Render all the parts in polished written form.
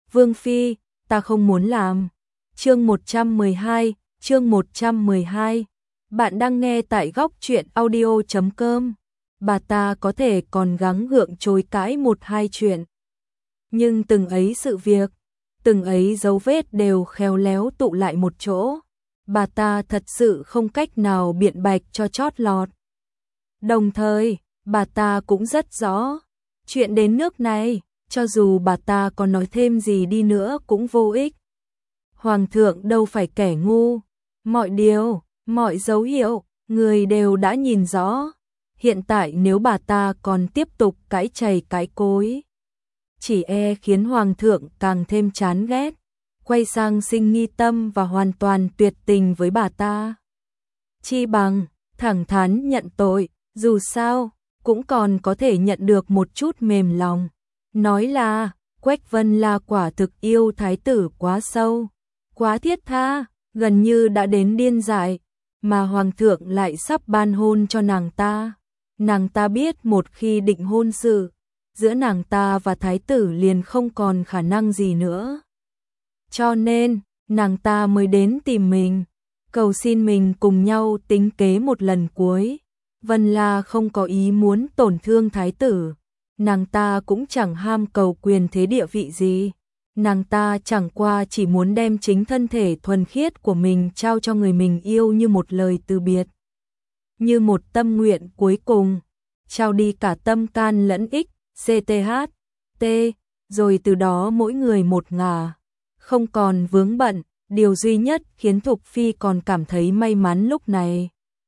Vương Phi, ta không muốn làm. Chương 112, chương 112. Bạn đang nghe tại góc truyện audio.com. Bà ta có thể còn gắng gượng chối cãi một hai chuyện. Nhưng từng ấy sự việc, từng ấy dấu vết đều khéo léo tụ lại một chỗ. Bà ta thật sự không cách nào biện bạch cho chót lọt. Đồng thời, bà ta cũng rất rõ, chuyện đến nước này, cho dù bà ta có nói thêm gì đi nữa cũng vô ích. Hoàng thượng đâu phải kẻ ngu, mọi điều, mọi dấu hiệu, người đều đã nhìn rõ. Hiện tại nếu bà ta còn tiếp tục cãi chày cãi cối, chỉ e khiến hoàng thượng càng thêm chán ghét, quay sang sinh nghi tâm và hoàn toàn tuyệt tình với bà ta. Chi bằng, thẳng thắn nhận tội, dù sao, cũng còn có thể nhận được một chút mềm lòng. Nói là, Quách Vân La quả thực yêu thái tử quá sâu, quá thiết tha, gần như đã đến điên dại, mà hoàng thượng lại sắp ban hôn cho nàng ta. Nàng ta biết một khi định hôn sự, giữa nàng ta và thái tử liền không còn khả năng gì nữa. Cho nên, nàng ta mới đến tìm mình, cầu xin mình cùng nhau tính kế một lần cuối. Vân La không có ý muốn tổn thương thái tử, nàng ta cũng chẳng ham cầu quyền thế địa vị gì. Nàng ta chẳng qua chỉ muốn đem chính thân thể thuần khiết của mình trao cho người mình yêu như một lời từ biệt. Như một tâm nguyện cuối cùng, trao đi cả tâm can lẫn ích, CTH, T, rồi từ đó mỗi người một ngả, không còn vướng bận. Điều duy nhất khiến Thục Phi còn cảm thấy may mắn lúc này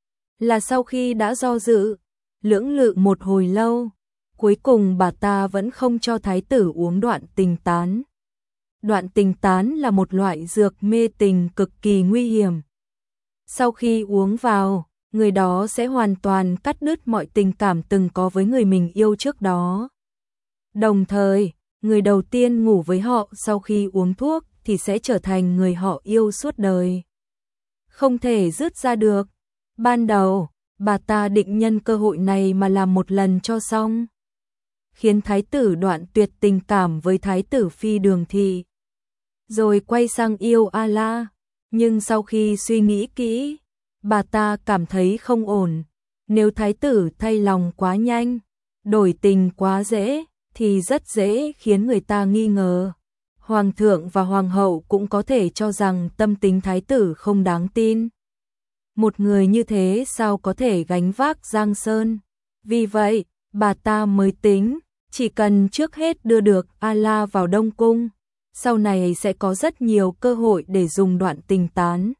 là sau khi đã do dự, lưỡng lự một hồi lâu, cuối cùng bà ta vẫn không cho thái tử uống đoạn tình tán. Đoạn tình tán là một loại dược mê tình cực kỳ nguy hiểm. Sau khi uống vào, người đó sẽ hoàn toàn cắt đứt mọi tình cảm từng có với người mình yêu trước đó. Đồng thời, người đầu tiên ngủ với họ sau khi uống thuốc thì sẽ trở thành người họ yêu suốt đời, không thể dứt ra được. Ban đầu, bà ta định nhân cơ hội này mà làm một lần cho xong, khiến thái tử đoạn tuyệt tình cảm với thái tử phi Đường Thị, rồi quay sang yêu A-la. Nhưng sau khi suy nghĩ kỹ, bà ta cảm thấy không ổn. Nếu thái tử thay lòng quá nhanh, đổi tình quá dễ, thì rất dễ khiến người ta nghi ngờ. Hoàng thượng và hoàng hậu cũng có thể cho rằng tâm tính thái tử không đáng tin. Một người như thế sao có thể gánh vác Giang Sơn? Vì vậy, bà ta mới tính, chỉ cần trước hết đưa được A-la vào Đông Cung, sau này sẽ có rất nhiều cơ hội để dùng đoạn tình tán.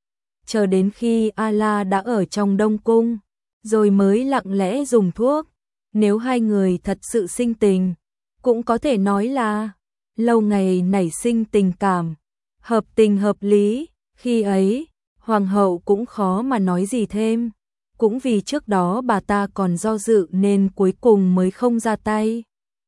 Chờ đến khi A-la đã ở trong Đông Cung, rồi mới lặng lẽ dùng thuốc. Nếu hai người thật sự sinh tình, cũng có thể nói là lâu ngày nảy sinh tình cảm, hợp tình hợp lý. Khi ấy, hoàng hậu cũng khó mà nói gì thêm. Cũng vì trước đó bà ta còn do dự nên cuối cùng mới không ra tay.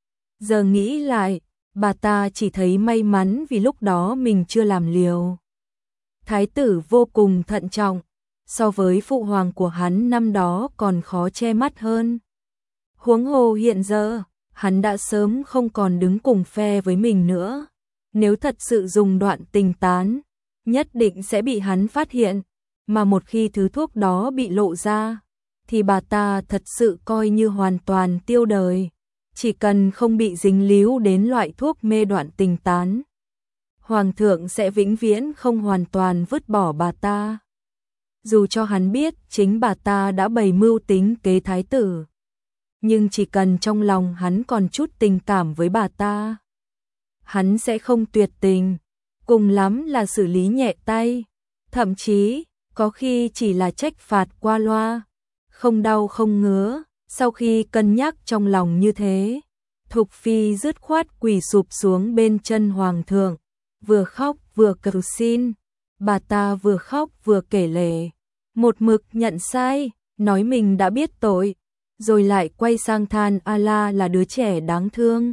Giờ nghĩ lại, bà ta chỉ thấy may mắn vì lúc đó mình chưa làm liều. Thái tử vô cùng thận trọng, so với phụ hoàng của hắn năm đó còn khó che mắt hơn. Huống hồ hiện giờ, hắn đã sớm không còn đứng cùng phe với mình nữa. Nếu thật sự dùng đoạn tình tán, nhất định sẽ bị hắn phát hiện, mà một khi thứ thuốc đó bị lộ ra, thì bà ta thật sự coi như hoàn toàn tiêu đời. Chỉ cần không bị dính líu đến loại thuốc mê đoạn tình tán, hoàng thượng sẽ vĩnh viễn không hoàn toàn vứt bỏ bà ta. Dù cho hắn biết chính bà ta đã bày mưu tính kế thái tử, nhưng chỉ cần trong lòng hắn còn chút tình cảm với bà ta, hắn sẽ không tuyệt tình, cùng lắm là xử lý nhẹ tay, thậm chí có khi chỉ là trách phạt qua loa, không đau không ngứa. Sau khi cân nhắc trong lòng như thế, Thục Phi dứt khoát quỳ sụp xuống bên chân hoàng thượng, vừa khóc vừa cầu xin. Bà ta vừa khóc vừa kể lể, một mực nhận sai, nói mình đã biết tội, rồi lại quay sang than A-la là đứa trẻ đáng thương,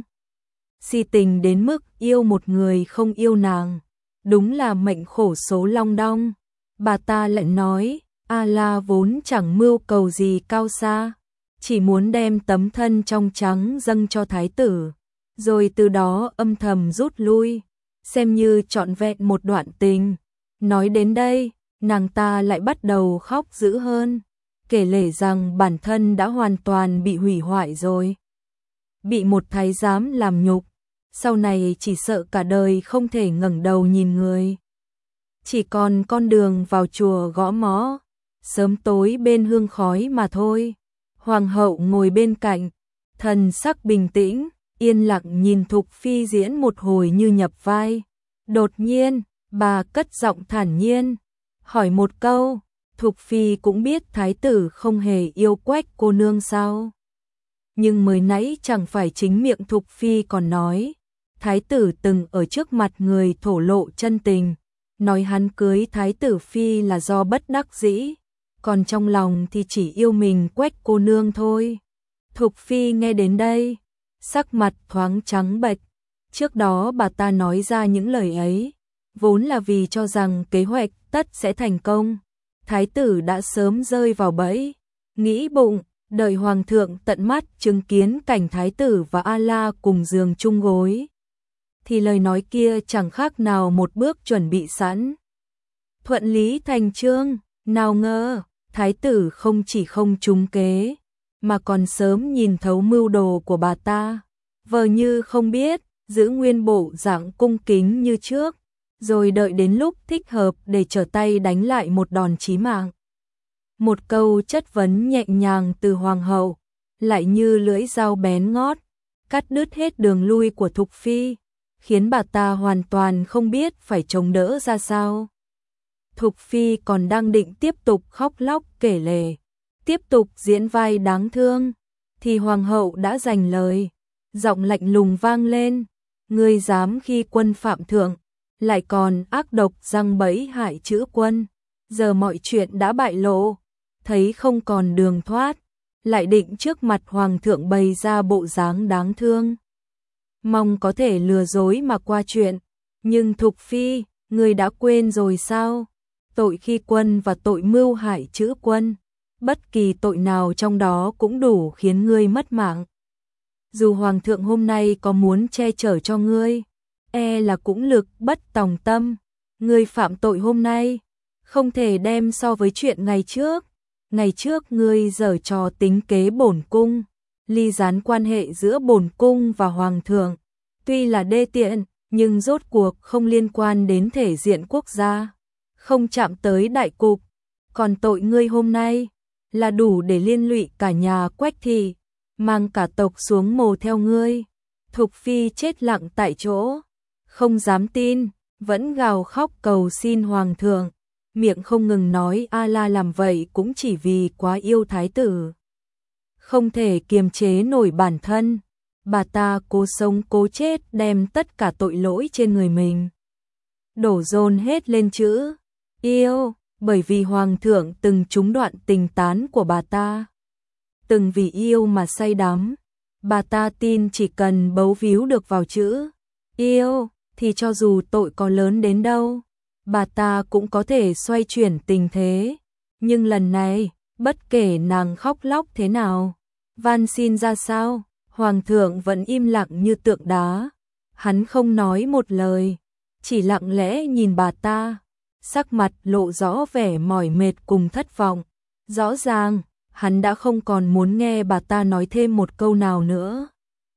si tình đến mức yêu một người không yêu nàng, đúng là mệnh khổ số long đong. Bà ta lại nói, A-la vốn chẳng mưu cầu gì cao xa, chỉ muốn đem tấm thân trong trắng dâng cho thái tử, rồi từ đó âm thầm rút lui. xem như trọn vẹn một đoạn tình. Nói đến đây, nàng ta lại bắt đầu khóc dữ hơn, kể lể rằng bản thân đã hoàn toàn bị hủy hoại rồi. Bị một thái giám làm nhục, sau này chỉ sợ cả đời không thể ngẩng đầu nhìn người. Chỉ còn con đường vào chùa gõ mõ, sớm tối bên hương khói mà thôi. Hoàng hậu ngồi bên cạnh, thần sắc bình tĩnh, yên lặng nhìn Thục Phi diễn một hồi như nhập vai. Đột nhiên, bà cất giọng thản nhiên, hỏi một câu, Thục Phi cũng biết thái tử không hề yêu Quách cô nương sao? Nhưng mới nãy chẳng phải chính miệng Thục Phi còn nói, thái tử từng ở trước mặt người thổ lộ chân tình, nói hắn cưới thái tử Phi là do bất đắc dĩ, còn trong lòng thì chỉ yêu mình Quách cô nương thôi. Thục Phi nghe đến đây, sắc mặt thoáng trắng bệch. Trước đó bà ta nói ra những lời ấy, vốn là vì cho rằng kế hoạch tất sẽ thành công. Thái tử đã sớm rơi vào bẫy, nghĩ bụng, đợi hoàng thượng tận mắt chứng kiến cảnh thái tử và A-la cùng giường chung gối, thì lời nói kia chẳng khác nào một bước chuẩn bị sẵn. Thuận lý thành chương, nào ngờ, thái tử không chỉ không trúng kế, mà còn sớm nhìn thấu mưu đồ của bà ta, vờ như không biết, giữ nguyên bộ dạng cung kính như trước, rồi đợi đến lúc thích hợp để trở tay đánh lại một đòn chí mạng. Một câu chất vấn nhẹ nhàng từ hoàng hậu, lại như lưỡi dao bén ngót, cắt đứt hết đường lui của Thục Phi, khiến bà ta hoàn toàn không biết phải chống đỡ ra sao. Thục Phi còn đang định tiếp tục khóc lóc kể lể, tiếp tục diễn vai đáng thương, thì hoàng hậu đã giành lời, giọng lạnh lùng vang lên, ngươi dám khi quân phạm thượng, lại còn ác độc giăng bẫy hại chữ quân, giờ mọi chuyện đã bại lộ, thấy không còn đường thoát, lại định trước mặt hoàng thượng bày ra bộ dáng đáng thương. Mong có thể lừa dối mà qua chuyện, nhưng Thục Phi, ngươi đã quên rồi sao? Tội khi quân và tội mưu hại chữ quân, bất kỳ tội nào trong đó cũng đủ khiến ngươi mất mạng. Dù hoàng thượng hôm nay có muốn che chở cho ngươi, e là cũng lực bất tòng tâm. Ngươi phạm tội hôm nay, không thể đem so với chuyện ngày trước. Ngày trước ngươi giở trò tính kế bổn cung, ly gián quan hệ giữa bổn cung và hoàng thượng. Tuy là đê tiện, nhưng rốt cuộc không liên quan đến thể diện quốc gia, không chạm tới đại cục. Còn tội ngươi hôm nay là đủ để liên lụy cả nhà Quách thị, mang cả tộc xuống mồ theo ngươi. Thục Phi chết lặng tại chỗ, không dám tin, vẫn gào khóc cầu xin hoàng thượng, miệng không ngừng nói A-la làm vậy cũng chỉ vì quá yêu thái tử. Không thể kiềm chế nổi bản thân, bà ta cố sống cố chết đem tất cả tội lỗi trên người mình đổ dồn hết lên chữ yêu, bởi vì hoàng thượng từng trúng đoạn tình tán của bà ta. Từng vì yêu mà say đắm, bà ta tin chỉ cần bấu víu được vào chữ yêu, thì cho dù tội có lớn đến đâu, bà ta cũng có thể xoay chuyển tình thế. Nhưng lần này, bất kể nàng khóc lóc thế nào, van xin ra sao, hoàng thượng vẫn im lặng như tượng đá. Hắn không nói một lời, chỉ lặng lẽ nhìn bà ta, sắc mặt lộ rõ vẻ mỏi mệt cùng thất vọng. Rõ ràng, hắn đã không còn muốn nghe bà ta nói thêm một câu nào nữa.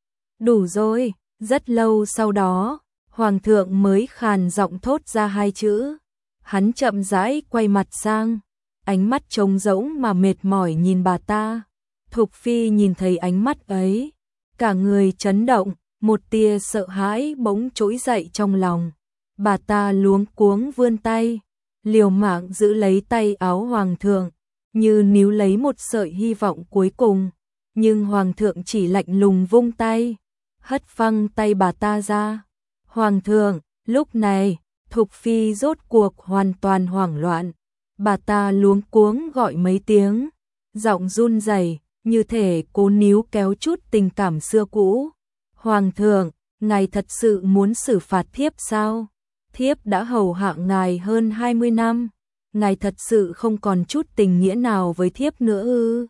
Đủ rồi. Rất lâu sau đó, hoàng thượng mới khàn giọng thốt ra hai chữ. Hắn chậm rãi quay mặt sang, ánh mắt trống rỗng mà mệt mỏi nhìn bà ta. Thục Phi nhìn thấy ánh mắt ấy, cả người chấn động, một tia sợ hãi bỗng trỗi dậy trong lòng. Bà ta luống cuống vươn tay, liều mạng giữ lấy tay áo hoàng thượng, như níu lấy một sợi hy vọng cuối cùng. Nhưng hoàng thượng chỉ lạnh lùng vung tay, hất phăng tay bà ta ra. Hoàng thượng, lúc này, Thục Phi rốt cuộc hoàn toàn hoảng loạn. Bà ta luống cuống gọi mấy tiếng, giọng run rẩy, như thể cố níu kéo chút tình cảm xưa cũ. Hoàng thượng, ngài thật sự muốn xử phạt thiếp sao? Thiếp đã hầu hạ ngài hơn 20 năm, ngài thật sự không còn chút tình nghĩa nào với thiếp nữa ư?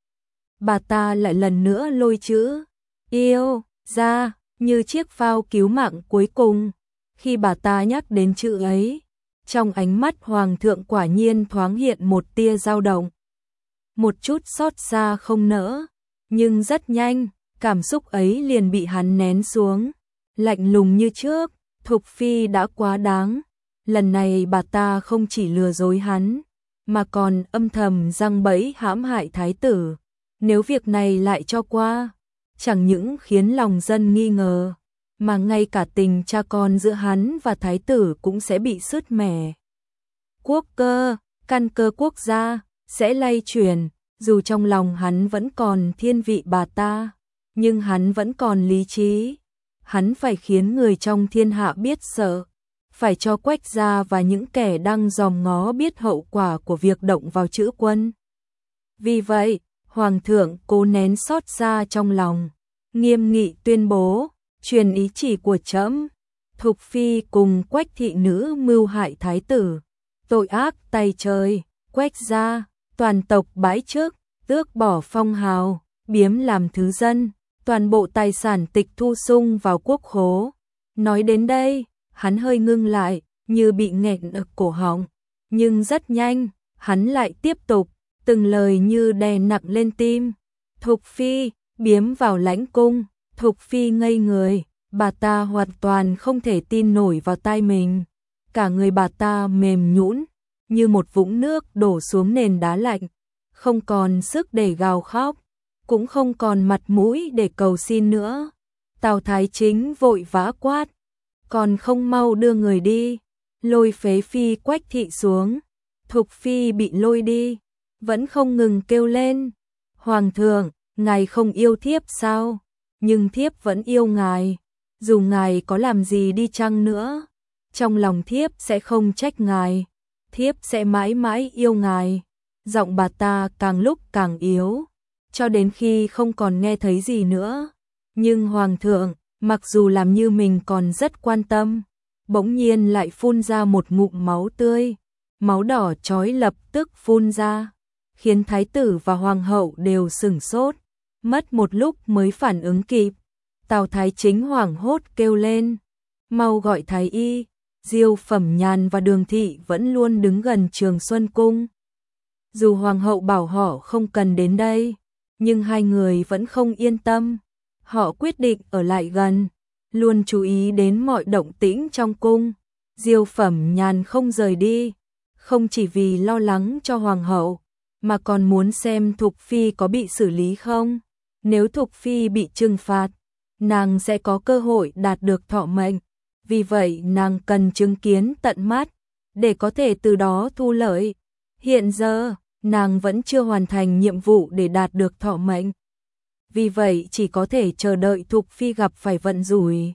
Bà ta lại lần nữa lôi chữ yêu ra, như chiếc phao cứu mạng cuối cùng. Khi bà ta nhắc đến chữ ấy, trong ánh mắt hoàng thượng quả nhiên thoáng hiện một tia dao động. Một chút xót xa không nỡ, nhưng rất nhanh, cảm xúc ấy liền bị hắn nén xuống. Lạnh lùng như trước, Thục Phi đã quá đáng. Lần này bà ta không chỉ lừa dối hắn, mà còn âm thầm giăng bẫy hãm hại thái tử. Nếu việc này lại cho qua, chẳng những khiến lòng dân nghi ngờ, mà ngay cả tình cha con giữa hắn và thái tử cũng sẽ bị sứt mẻ. Quốc cơ, căn cơ quốc gia, sẽ lay chuyển, dù trong lòng hắn vẫn còn thiên vị bà ta, nhưng hắn vẫn còn lý trí. Hắn phải khiến người trong thiên hạ biết sợ, phải cho Quách gia và những kẻ đang dòm ngó biết hậu quả của việc động vào chữ quân. Vì vậy, Hoàng thượng cố nén xót xa trong lòng, nghiêm nghị tuyên bố, truyền ý chỉ của trẫm, Thục Phi cùng Quách thị nữ mưu hại thái tử, tội ác tày trời, Quách gia, toàn tộc bãi chức, tước bỏ phong hào, biếm làm thứ dân, toàn bộ tài sản tịch thu sung vào quốc khố. Nói đến đây, hắn hơi ngưng lại, như bị nghẹn ở cổ họng, nhưng rất nhanh, hắn lại tiếp tục, từng lời như đè nặng lên tim. Thục Phi, biếm vào lãnh cung, Thục Phi ngây người, bà ta hoàn toàn không thể tin nổi vào tai mình. Cả người bà ta mềm nhũn, như một vũng nước đổ xuống nền đá lạnh, không còn sức để gào khóc, cũng không còn mặt mũi để cầu xin nữa. Tào Thái Chính vội vã quát, còn không mau đưa người đi, lôi phế phi Quách thị xuống. Thục Phi bị lôi đi, vẫn không ngừng kêu lên, Hoàng thượng, ngài không yêu thiếp sao? Nhưng thiếp vẫn yêu ngài, dù ngài có làm gì đi chăng nữa, trong lòng thiếp sẽ không trách ngài, thiếp sẽ mãi mãi yêu ngài. Giọng bà ta càng lúc càng yếu, cho đến khi không còn nghe thấy gì nữa. Nhưng Hoàng thượng, mặc dù làm như mình còn rất quan tâm, bỗng nhiên lại phun ra một ngụm máu tươi, máu đỏ chói lập tức phun ra, khiến thái tử và hoàng hậu đều sửng sốt, mất một lúc mới phản ứng kịp. Tào Thái Chính hoảng hốt kêu lên, mau gọi thái y. Diêu Phẩm Nhàn và Đường Thị vẫn luôn đứng gần Trường Xuân Cung. Dù hoàng hậu bảo họ không cần đến đây, nhưng hai người vẫn không yên tâm. Họ quyết định ở lại gần, luôn chú ý đến mọi động tĩnh trong cung. Diêu Phẩm Nhàn không rời đi, không chỉ vì lo lắng cho hoàng hậu, mà còn muốn xem Thục Phi có bị xử lý không. Nếu Thục Phi bị trừng phạt, nàng sẽ có cơ hội đạt được thọ mệnh. Vì vậy nàng cần chứng kiến tận mắt, để có thể từ đó thu lợi. Hiện giờ, nàng vẫn chưa hoàn thành nhiệm vụ để đạt được thọ mệnh. Vì vậy chỉ có thể chờ đợi Thục Phi gặp phải vận rủi.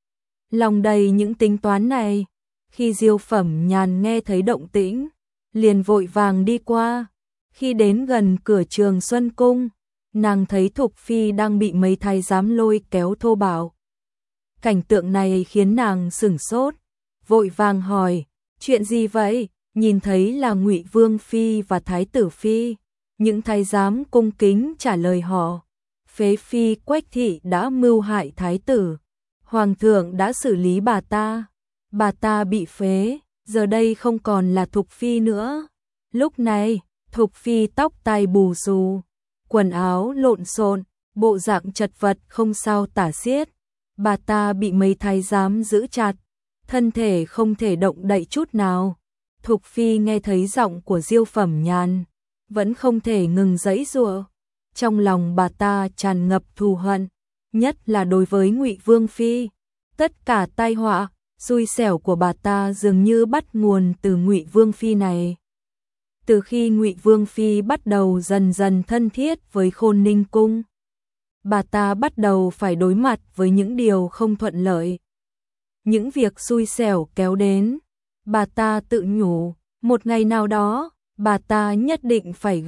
Lòng đầy những tính toán này, khi Diêu Phẩm Nhàn nghe thấy động tĩnh, liền vội vàng đi qua. Khi đến gần cửa Trường Xuân Cung, nàng thấy Thục Phi đang bị mấy thái giám lôi kéo thô bạo. Cảnh tượng này khiến nàng sửng sốt, vội vàng hỏi, chuyện gì vậy? Nhìn thấy là Ngụy Vương Phi và Thái tử Phi, những thái giám cung kính trả lời họ, phế Phi Quách thị đã mưu hại Thái tử, Hoàng thượng đã xử lý bà ta bị phế, giờ đây không còn là Thục Phi nữa. Lúc này, Thục Phi tóc tai bù xù, quần áo lộn xộn, bộ dạng chật vật không sao tả xiết. Bà ta bị mấy thái giám giữ chặt, thân thể không thể động đậy chút nào. Thục Phi nghe thấy giọng của Diêu Phẩm Nhàn, vẫn không thể ngừng giãy giụa. Trong lòng bà ta tràn ngập thù hận, nhất là đối với Ngụy Vương Phi. Tất cả tai họa, xui xẻo của bà ta dường như bắt nguồn từ Ngụy Vương Phi này. Từ khi Ngụy Vương Phi bắt đầu dần dần thân thiết với Khôn Ninh Cung, bà ta bắt đầu phải đối mặt với những điều không thuận lợi. Những việc xui xẻo kéo đến, bà ta tự nhủ, một ngày nào đó, bà ta nhất định phải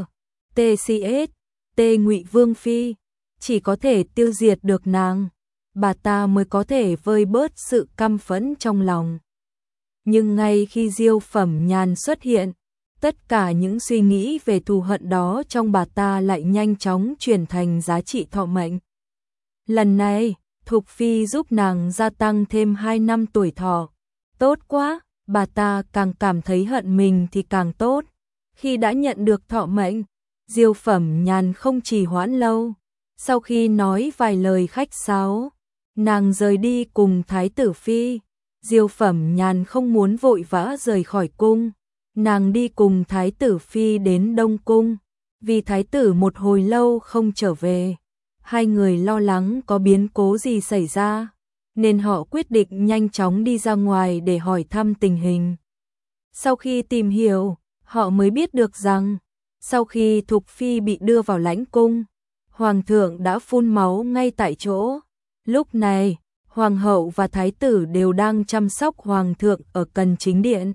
TCS, Ngụy Vương Phi, chỉ có thể tiêu diệt được nàng, bà ta mới có thể vơi bớt sự căm phẫn trong lòng. Nhưng ngay khi Diêu Phẩm Nhàn xuất hiện, tất cả những suy nghĩ về thù hận đó trong bà ta lại nhanh chóng chuyển thành giá trị thọ mệnh. Lần này, Thục Phi giúp nàng gia tăng thêm 2 năm tuổi thọ. Tốt quá, bà ta càng cảm thấy hận mình thì càng tốt. Khi đã nhận được thọ mệnh, Diêu Phẩm Nhàn không trì hoãn lâu. Sau khi nói vài lời khách sáo, nàng rời đi cùng Thái tử Phi. Diêu Phẩm Nhàn không muốn vội vã rời khỏi cung. Nàng đi cùng Thái tử Phi đến Đông Cung. Vì Thái tử một hồi lâu không trở về, hai người lo lắng có biến cố gì xảy ra, nên họ quyết định nhanh chóng đi ra ngoài để hỏi thăm tình hình. Sau khi tìm hiểu, họ mới biết được rằng, sau khi Thục Phi bị đưa vào lãnh cung, Hoàng thượng đã phun máu ngay tại chỗ. Lúc này, Hoàng hậu và Thái tử đều đang chăm sóc Hoàng thượng ở Cần Chính Điện.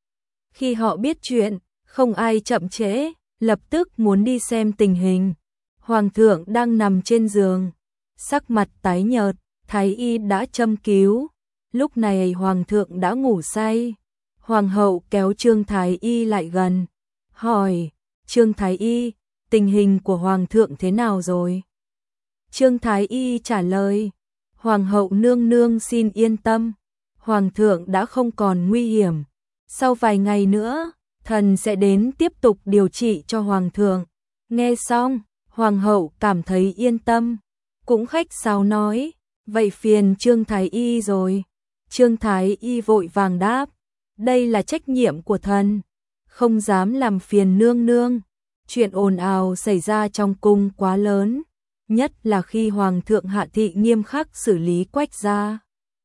Khi họ biết chuyện, không ai chậm trễ, lập tức muốn đi xem tình hình. Hoàng thượng đang nằm trên giường, sắc mặt tái nhợt, thái y đã châm cứu. Lúc này Hoàng thượng đã ngủ say. Hoàng hậu kéo Trương thái y lại gần, hỏi: Trương thái y, tình hình của Hoàng thượng thế nào rồi? Trương thái y trả lời: Hoàng hậu nương nương xin yên tâm, Hoàng thượng đã không còn nguy hiểm. Sau vài ngày nữa, thần sẽ đến tiếp tục điều trị cho Hoàng thượng. Nghe xong, Hoàng hậu cảm thấy yên tâm, cũng khách sáo nói: Vậy phiền Trương thái y rồi. Trương thái y vội vàng đáp: Đây là trách nhiệm của thần, không dám làm phiền nương nương. Chuyện ồn ào xảy ra trong cung quá lớn, nhất là khi Hoàng thượng hạ thị nghiêm khắc xử lý Quách gia.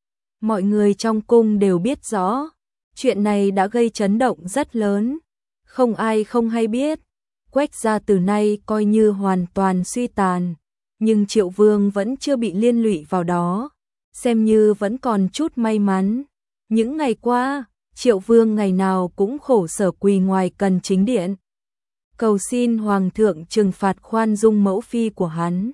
Mọi người trong cung đều biết rõ, chuyện này đã gây chấn động rất lớn. Không ai không hay biết, Quách gia từ nay coi như hoàn toàn suy tàn, nhưng Triệu Vương vẫn chưa bị liên lụy vào đó, xem như vẫn còn chút may mắn. Những ngày qua, Triệu Vương ngày nào cũng khổ sở quỳ ngoài Cần Chính Điện, cầu xin Hoàng thượng trừng phạt khoan dung mẫu phi của hắn.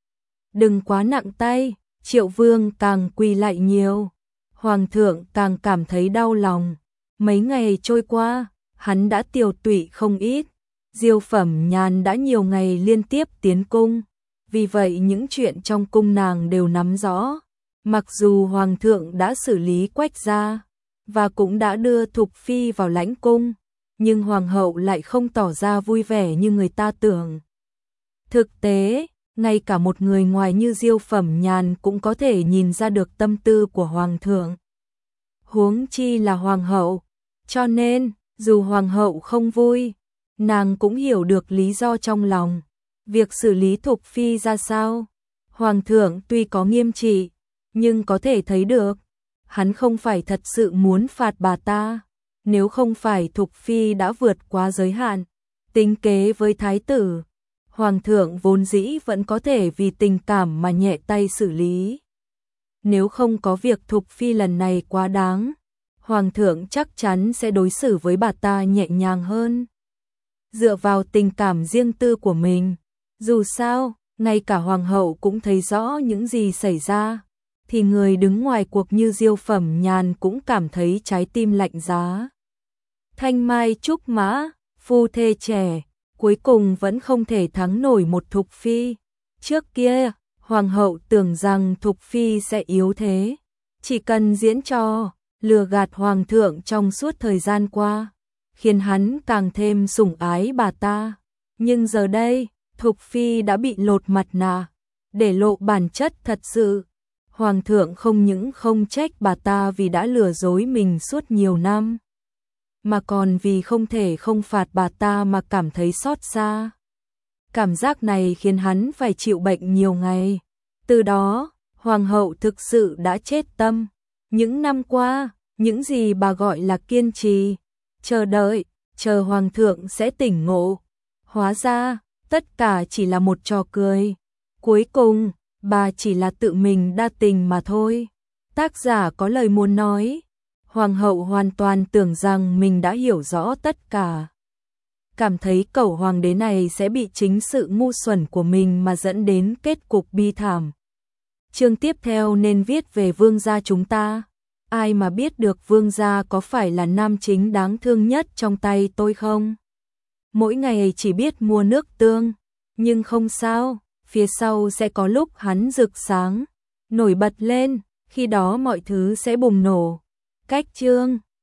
Đừng quá nặng tay, Triệu Vương càng quỳ lại nhiều, Hoàng thượng càng cảm thấy đau lòng. Mấy ngày trôi qua, hắn đã tiều tụy không ít. Diêu Phẩm Nhàn đã nhiều ngày liên tiếp tiến cung, vì vậy những chuyện trong cung nàng đều nắm rõ. Mặc dù Hoàng thượng đã xử lý Quách gia và cũng đã đưa Thục Phi vào lãnh cung, nhưng Hoàng hậu lại không tỏ ra vui vẻ như người ta tưởng. Thực tế, ngay cả một người ngoài như Diêu Phẩm Nhàn cũng có thể nhìn ra được tâm tư của Hoàng thượng. Huống chi là Hoàng hậu, cho nên, dù Hoàng hậu không vui, nàng cũng hiểu được lý do trong lòng. Việc xử lý Thục Phi ra sao, Hoàng thượng tuy có nghiêm trị, nhưng có thể thấy được, hắn không phải thật sự muốn phạt bà ta. Nếu không phải Thục Phi đã vượt quá giới hạn, tính kế với Thái tử, Hoàng thượng vốn dĩ vẫn có thể vì tình cảm mà nhẹ tay xử lý. Nếu không có việc Thục Phi lần này quá đáng, Hoàng thượng chắc chắn sẽ đối xử với bà ta nhẹ nhàng hơn. Dựa vào tình cảm riêng tư của mình, dù sao, ngay cả Hoàng hậu cũng thấy rõ những gì xảy ra, thì người đứng ngoài cuộc như Diêu Phẩm Nhàn cũng cảm thấy trái tim lạnh giá. Thanh mai trúc mã, phu thê trẻ, cuối cùng vẫn không thể thắng nổi một Thục Phi. Trước kia, Hoàng hậu tưởng rằng Thục Phi sẽ yếu thế, chỉ cần diễn trò, lừa gạt Hoàng thượng trong suốt thời gian qua, khiến hắn càng thêm sủng ái bà ta. Nhưng giờ đây, Thục Phi đã bị lột mặt nạ, để lộ bản chất thật sự. Hoàng thượng không những không trách bà ta vì đã lừa dối mình suốt nhiều năm, mà còn vì không thể không phạt bà ta mà cảm thấy xót xa. Cảm giác này khiến hắn phải chịu bệnh nhiều ngày. Từ đó, Hoàng hậu thực sự đã chết tâm. Những năm qua, những gì bà gọi là kiên trì, chờ đợi, chờ Hoàng thượng sẽ tỉnh ngộ, hóa ra, tất cả chỉ là một trò cười. Cuối cùng, bà chỉ là tự mình đa tình mà thôi. Tác giả có lời muốn nói, Hoàng hậu hoàn toàn tưởng rằng mình đã hiểu rõ tất cả. Cảm thấy cẩu hoàng đế này sẽ bị chính sự ngu xuẩn của mình mà dẫn đến kết cục bi thảm. Chương tiếp theo nên viết về vương gia chúng ta. Ai mà biết được vương gia có phải là nam chính đáng thương nhất trong tay tôi không? Mỗi ngày chỉ biết mua nước tương, nhưng không sao, phía sau sẽ có lúc hắn rực sáng. nổi bật lên, khi đó mọi thứ sẽ bùng nổ. Cách chương